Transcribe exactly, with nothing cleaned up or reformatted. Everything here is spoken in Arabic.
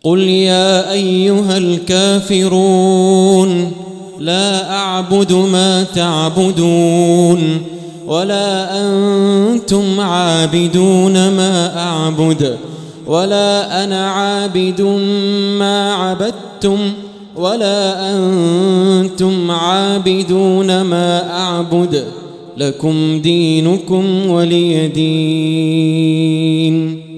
قل يا أيها الكافرون لا أعبد ما تعبدون ولا أنتم عابدون ما أعبد ولا أنا عابد ما عبدتم ولا أنتم عابدون ما أعبد لكم دينكم ولي دين.